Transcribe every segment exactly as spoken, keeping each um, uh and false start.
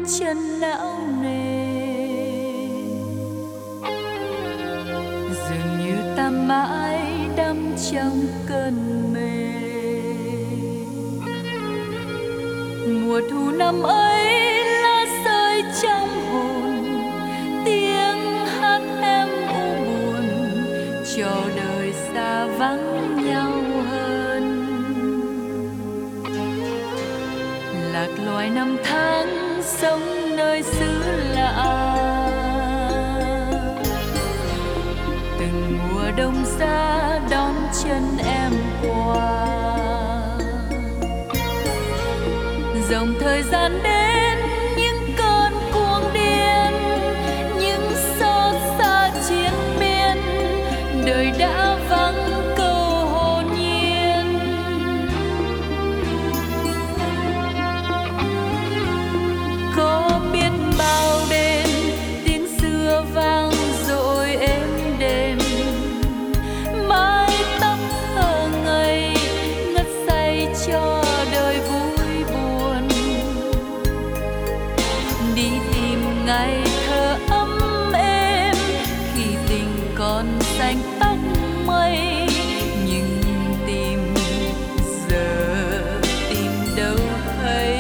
chân não nề, dường như ta mãi đắm trong cơn mê. Mùa thu năm ấy lá rơi trong hồn, tiếng hát em u buồn, cho đời xa vắng nhau hơn. Lạc loài năm tháng sống nơi xứ lạ, từng mùa đông giá đón chân em qua. Dòng thời gian đến những cơn cuồng điên, những xót xa chiến miên, đời đã vắng câu hồn nhiên. Có biết bao đêm tiếng xưa vang dội êm đềm, mái tóc thơ ngây ngất say cho đời vui buồn. Đi tìm ngày thơ ấm êm khi tình còn xanh tóc mây, nhưng tìm giờ tìm đâu thấy.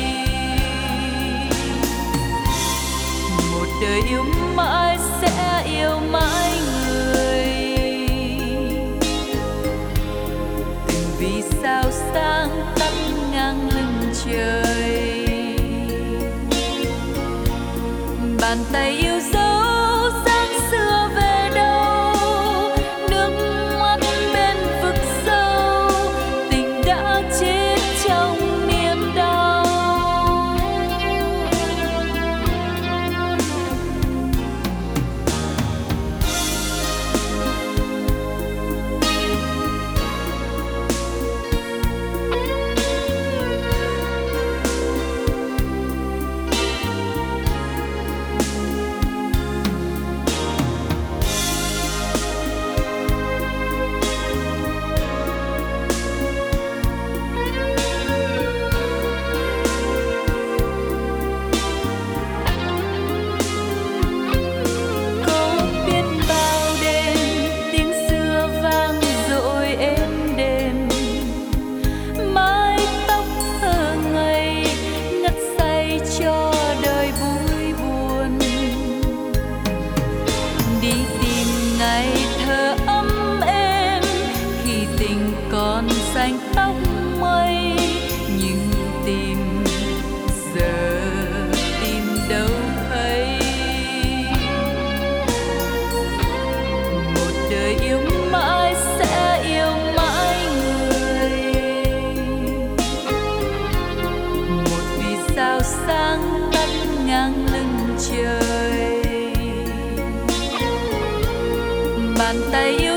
Một đời yêu mãi sẽ yêu mãi người, từng vì sao sáng tắt ngang lưng trời. Bàn tay yêu dấu dáng xưa về đâu, nước mắt bên vực sâu, tình đã chết trong niềm đau. Còn xanh tóc mây, nhưng tìm giờ tìm đâu thấy. Một đời yêu mãi sẽ yêu mãi người, một vì sao sáng tắt ngang lưng trời. Bàn tay yêu